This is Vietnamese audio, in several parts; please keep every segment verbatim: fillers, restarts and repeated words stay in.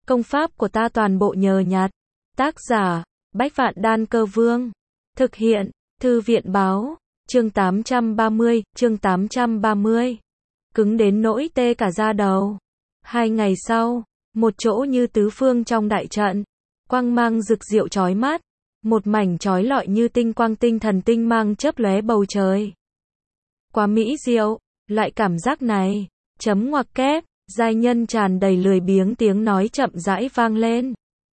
Công pháp của ta toàn bộ nhờ nhặt. Tác giả, Bách Vạn Đan Cơ Vương. Thực hiện, Thư viện Báo. Chương tám trăm ba mươi, chương tám trăm ba mươi. Cứng đến nỗi tê cả da đầu. Hai ngày sau, một chỗ như tứ phương trong đại trận, quang mang rực rượu chói mắt, một mảnh chói lọi như tinh quang tinh thần tinh mang chớp lóe bầu trời. Quá mỹ diệu, loại cảm giác này, chấm ngoặc kép, giai nhân tràn đầy lười biếng tiếng nói chậm rãi vang lên.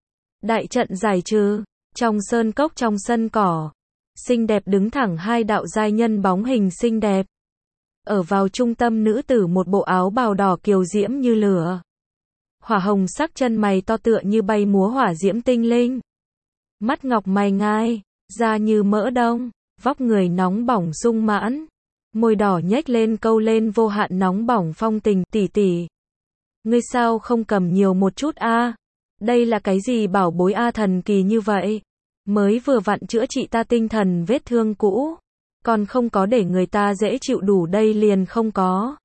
Đại trận giải trừ, trong sơn cốc trong sân cỏ, xinh đẹp đứng thẳng hai đạo giai nhân bóng hình xinh đẹp. Ở vào trung tâm nữ tử một bộ áo bào đỏ kiều diễm như lửa. Hỏa hồng sắc chân mày to tựa như bay múa hỏa diễm tinh linh. Mắt ngọc mày ngai, da như mỡ đông, vóc người nóng bỏng sung mãn. Môi đỏ nhếch lên câu lên vô hạn nóng bỏng phong tình, tỷ tỷ. Ngươi sao không cầm nhiều một chút a? Đây là cái gì bảo bối a thần kỳ như vậy? Mới vừa vặn chữa trị ta tinh thần vết thương cũ. Còn không có để người ta dễ chịu đủ đây liền không có.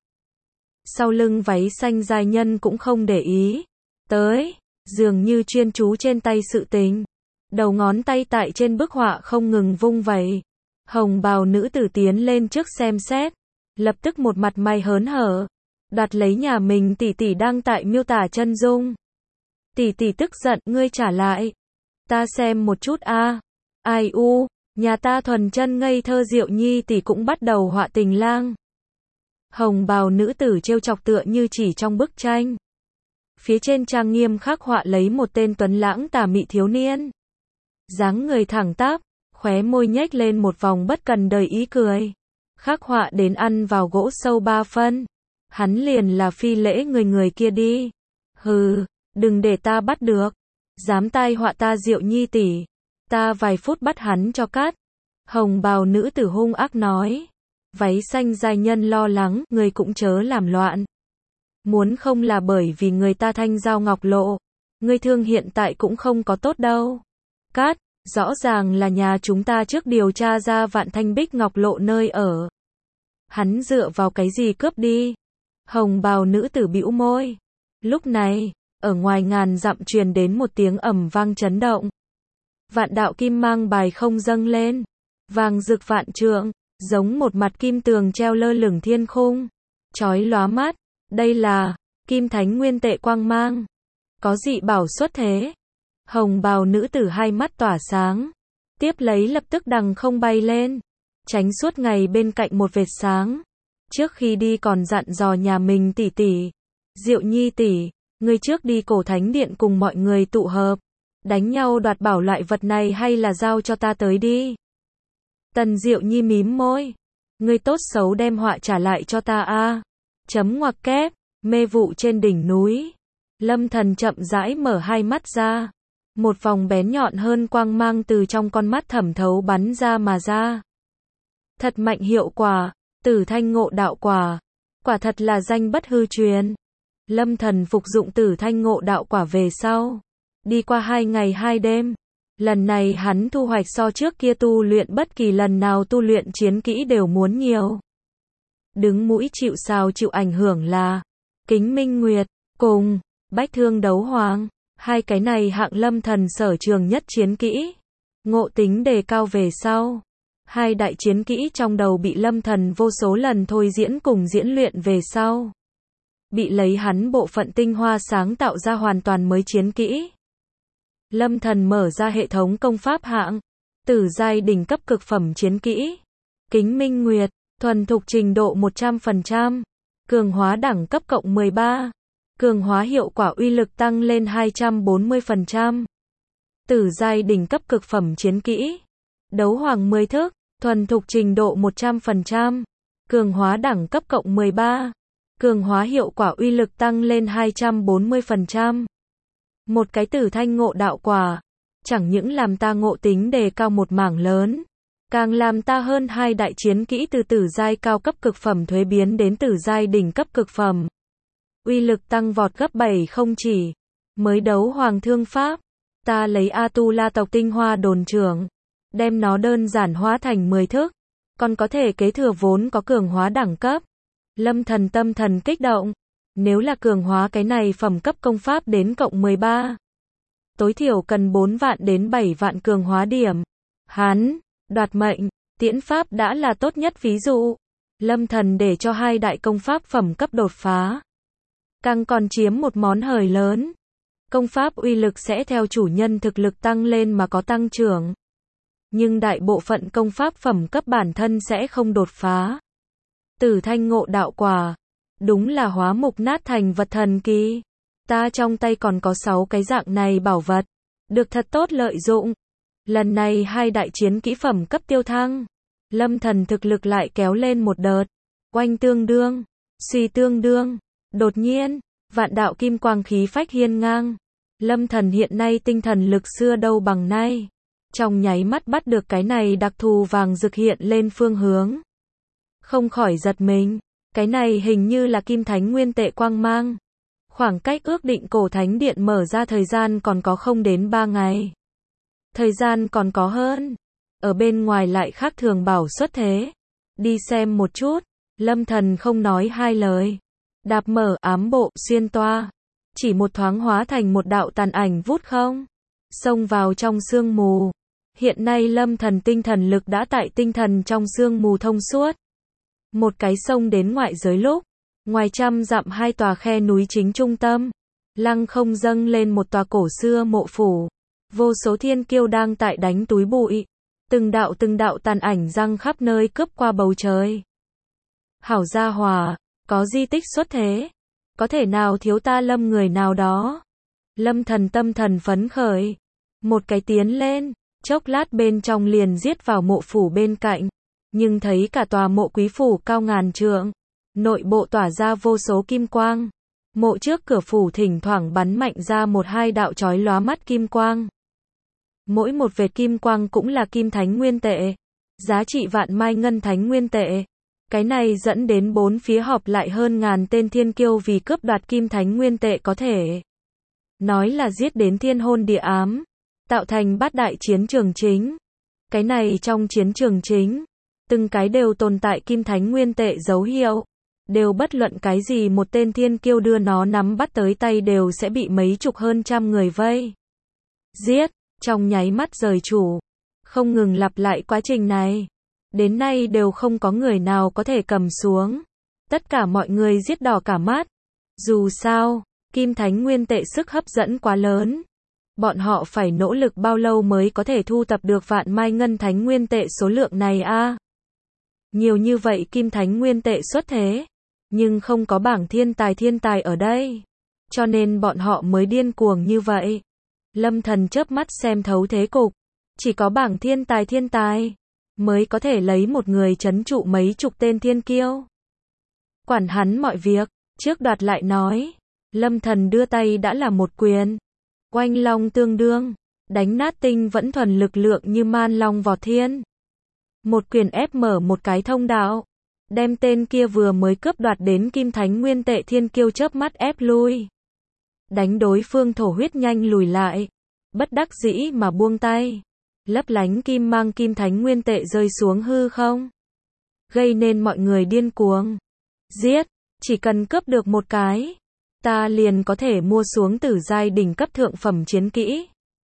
Sau lưng váy xanh giai nhân cũng không để ý. Tới, dường như chuyên chú trên tay sự tình. Đầu ngón tay tại trên bức họa không ngừng vung vẩy. Hồng bào nữ tử tiến lên trước xem xét. Lập tức một mặt mày hớn hở. Đoạt lấy nhà mình tỷ tỷ đang tại miêu tả chân dung. Tỷ tỷ tức giận, ngươi trả lại. Ta xem một chút a. Ai u, nhà ta thuần chân ngây thơ Diệu Nhi tỷ cũng bắt đầu họa tình lang. Hồng bào nữ tử trêu chọc tựa như chỉ trong bức tranh. Phía trên trang nghiêm khắc họa lấy một tên tuấn lãng tà mị thiếu niên. Dáng người thẳng tắp, khóe môi nhếch lên một vòng bất cần đời ý cười. Khắc họa đến ăn vào gỗ sâu ba phân. Hắn liền là phi lễ người người kia đi. Hừ, đừng để ta bắt được. Dám tai họa ta Diệu Nhi tỷ. Ta vài phút bắt hắn cho cát. Hồng bào nữ tử hung ác nói. Váy xanh giai nhân lo lắng, người cũng chớ làm loạn. Muốn không là bởi vì người ta thanh giao ngọc lộ. Người thương hiện tại cũng không có tốt đâu. Cát, rõ ràng là nhà chúng ta trước điều tra ra vạn thanh bích ngọc lộ nơi ở. Hắn dựa vào cái gì cướp đi? Hồng bào nữ tử bĩu môi. Lúc này, ở ngoài ngàn dặm truyền đến một tiếng ầm vang chấn động. Vạn đạo kim mang bài không dâng lên. Vàng rực vạn trượng, giống một mặt kim tường treo lơ lửng thiên khung. Chói lóa mắt. Đây là kim thánh nguyên tệ quang mang. Có dị bảo xuất thế. Hồng bào nữ tử hai mắt tỏa sáng. Tiếp lấy lập tức đằng không bay lên. Tránh suốt ngày bên cạnh một vệt sáng. Trước khi đi còn dặn dò nhà mình tỷ tỷ. Diệu Nhi tỷ, ngươi trước đi cổ thánh điện cùng mọi người tụ hợp. Đánh nhau đoạt bảo loại vật này hay là giao cho ta tới đi. Tần Diệu Nhi mím môi. Ngươi tốt xấu đem họa trả lại cho ta a. Chấm ngoặc kép, mê vụ trên đỉnh núi. Lâm Thần chậm rãi mở hai mắt ra. Một vòng bén nhọn hơn quang mang từ trong con mắt thẩm thấu bắn ra mà ra. Thật mạnh hiệu quả, Tử Thanh Ngộ Đạo Quả. Quả thật là danh bất hư truyền. Lâm Thần phục dụng Tử Thanh Ngộ Đạo Quả về sau. Đi qua hai ngày hai đêm. Lần này hắn thu hoạch so trước kia tu luyện bất kỳ lần nào tu luyện chiến kỹ đều muốn nhiều. Đứng mũi chịu sào chịu ảnh hưởng là Kính Minh Nguyệt, cùng Bách Thương Đấu Hoàng. Hai cái này hạng Lâm Thần sở trường nhất chiến kỹ. Ngộ tính đề cao về sau. Hai đại chiến kỹ trong đầu bị Lâm Thần vô số lần thôi diễn cùng diễn luyện về sau. Bị lấy hắn bộ phận tinh hoa sáng tạo ra hoàn toàn mới chiến kỹ. Lâm Thần mở ra hệ thống công pháp hạng. Tử giai đỉnh cấp cực phẩm chiến kỹ. Kính Minh Nguyệt, thuần thục trình độ một trăm phần trăm. Cường hóa đẳng cấp cộng mười ba. Cường hóa hiệu quả uy lực tăng lên hai trăm bốn mươi phần trăm. Tử giai đỉnh cấp cực phẩm chiến kỹ. Đấu hoàng mười thức, thuần thục trình độ một trăm phần trăm. Cường hóa đẳng cấp cộng mười ba. Cường hóa hiệu quả uy lực tăng lên hai trăm bốn mươi phần trăm. Một cái Tử Thanh Ngộ Đạo Quả, chẳng những làm ta ngộ tính đề cao một mảng lớn, càng làm ta hơn hai đại chiến kỹ từ tử giai cao cấp cực phẩm thuế biến đến tử giai đỉnh cấp cực phẩm. Uy lực tăng vọt gấp bảy không chỉ. Mới đấu hoàng thương pháp, ta lấy A Tu La tộc tinh hoa đồn trưởng, đem nó đơn giản hóa thành mười thức, còn có thể kế thừa vốn có cường hóa đẳng cấp. Lâm Thần tâm thần kích động, Nếu là cường hóa cái này phẩm cấp công pháp đến cộng mười ba, tối thiểu cần bốn vạn đến bảy vạn cường hóa điểm. Hắn, đoạt mệnh, tiễn pháp đã là tốt nhất ví dụ. Lâm Thần để cho hai đại công pháp phẩm cấp đột phá, càng còn chiếm một món hời lớn. Công pháp uy lực sẽ theo chủ nhân thực lực tăng lên mà có tăng trưởng. Nhưng đại bộ phận công pháp phẩm cấp bản thân sẽ không đột phá. Tử Thanh ngộ đạo quả, đúng là hóa mục nát thành vật thần kỳ. Ta trong tay còn có sáu cái dạng này bảo vật, được thật tốt lợi dụng. Lần này hai đại chiến kỹ phẩm cấp tiêu thăng, Lâm Thần thực lực lại kéo lên một đợt. Oanh tương đương, suy tương đương, đột nhiên, vạn đạo kim quang khí phách hiên ngang. Lâm Thần hiện nay tinh thần lực xưa đâu bằng nay. Trong nháy mắt bắt được cái này đặc thù vàng rực hiện lên phương hướng. Không khỏi giật mình, cái này hình như là kim thánh nguyên tệ quang mang. Khoảng cách ước định cổ thánh điện mở ra thời gian còn có không đến ba ngày. Thời gian còn có hơn. Ở bên ngoài lại khác thường bảo xuất thế. Đi xem một chút. Lâm Thần không nói hai lời. Đạp mở ám bộ xuyên toa. Chỉ một thoáng hóa thành một đạo tàn ảnh vút không. Xông vào trong sương mù. Hiện nay Lâm Thần tinh thần lực đã tại tinh thần trong sương mù thông suốt. Một cái sông đến ngoại giới lúc. Ngoài trăm dặm hai tòa khe núi chính trung tâm. Lăng không dâng lên một tòa cổ xưa mộ phủ. Vô số thiên kiêu đang tại đánh túi bụi. Từng đạo từng đạo tàn ảnh răng khắp nơi cướp qua bầu trời. Hảo gia hòa, có di tích xuất thế. Có thể nào thiếu ta Lâm người nào đó. Lâm Thần tâm thần phấn khởi. Một cái tiến lên, chốc lát bên trong liền giết vào mộ phủ bên cạnh. Nhưng thấy cả tòa mộ quý phủ cao ngàn trượng. Nội bộ tỏa ra vô số kim quang. Mộ trước cửa phủ thỉnh thoảng bắn mạnh ra một hai đạo chói lóa mắt kim quang. Mỗi một vệt kim quang cũng là kim thánh nguyên tệ. Giá trị vạn mai ngân thánh nguyên tệ. Cái này dẫn đến bốn phía họp lại hơn ngàn tên thiên kiêu vì cướp đoạt kim thánh nguyên tệ có thể. Nói là giết đến thiên hôn địa ám. Tạo thành bát đại chiến trường chính. Cái này trong chiến trường chính. Từng cái đều tồn tại kim thánh nguyên tệ dấu hiệu. Đều bất luận cái gì một tên thiên kiêu đưa nó nắm bắt tới tay đều sẽ bị mấy chục hơn trăm người vây. Giết, trong nháy mắt rời chủ. Không ngừng lặp lại quá trình này. Đến nay đều không có người nào có thể cầm xuống. Tất cả mọi người giết đỏ cả mắt. Dù sao, kim thánh nguyên tệ sức hấp dẫn quá lớn. Bọn họ phải nỗ lực bao lâu mới có thể thu tập được vạn mai ngân thánh nguyên tệ số lượng này a? À? Nhiều như vậy kim thánh nguyên tệ xuất thế. Nhưng không có bảng thiên tài thiên tài ở đây. Cho nên bọn họ mới điên cuồng như vậy. Lâm Thần chớp mắt xem thấu thế cục. Chỉ có bảng thiên tài thiên tài mới có thể lấy một người trấn trụ mấy chục tên thiên kiêu. Quản hắn mọi việc, trước đoạt lại nói. Lâm Thần đưa tay đã là một quyền. Oanh long tương đương, đánh nát tinh vẫn thuần lực lượng như man long vọt thiên. Một quyền ép mở một cái thông đạo. Đem tên kia vừa mới cướp đoạt đến kim thánh nguyên tệ thiên kiêu chớp mắt ép lui. Đánh đối phương thổ huyết nhanh lùi lại. Bất đắc dĩ mà buông tay. Lấp lánh kim mang kim thánh nguyên tệ rơi xuống hư không. Gây nên mọi người điên cuồng. Giết, chỉ cần cướp được một cái. Ta liền có thể mua xuống tử giai đỉnh cấp thượng phẩm chiến kỹ.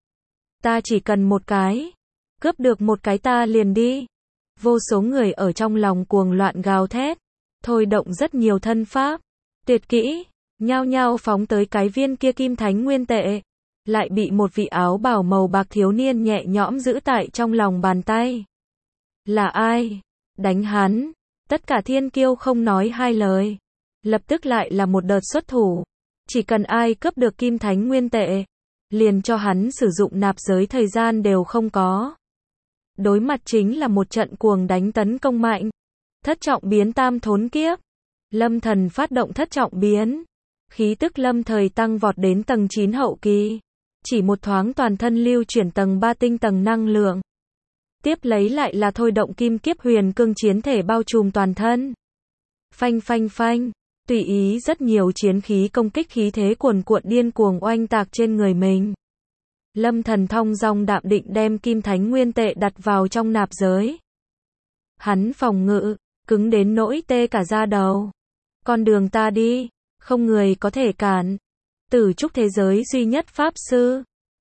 Ta chỉ cần một cái. Cướp được một cái ta liền đi. Vô số người ở trong lòng cuồng loạn gào thét. Thôi động rất nhiều thân pháp. Tuyệt kỹ. Nhao nhao phóng tới cái viên kia kim thánh nguyên tệ. Lại bị một vị áo bào màu bạc thiếu niên nhẹ nhõm giữ tại trong lòng bàn tay. Là ai? Đánh hắn. Tất cả thiên kiêu không nói hai lời. Lập tức lại là một đợt xuất thủ. Chỉ cần ai cướp được kim thánh nguyên tệ. Liền cho hắn sử dụng nạp giới thời gian đều không có. Đối mặt chính là một trận cuồng đánh tấn công mạnh. Thất trọng biến tam thốn kiếp. Lâm Thần phát động thất trọng biến. Khí tức lâm thời tăng vọt đến tầng chín hậu kỳ. Chỉ một thoáng toàn thân lưu chuyển tầng ba tinh tầng năng lượng. Tiếp lấy lại là thôi động kim kiếp huyền cương chiến thể bao trùm toàn thân. Phanh phanh phanh. Tùy ý rất nhiều chiến khí công kích khí thế cuồn cuộn điên cuồng oanh tạc trên người mình. Lâm Thần thong dong đạm định đem kim thánh nguyên tệ đặt vào trong nạp giới. Hắn phòng ngự, cứng đến nỗi tê cả da đầu. Con đường ta đi, không người có thể cản. Tử trúc thế giới duy nhất pháp sư.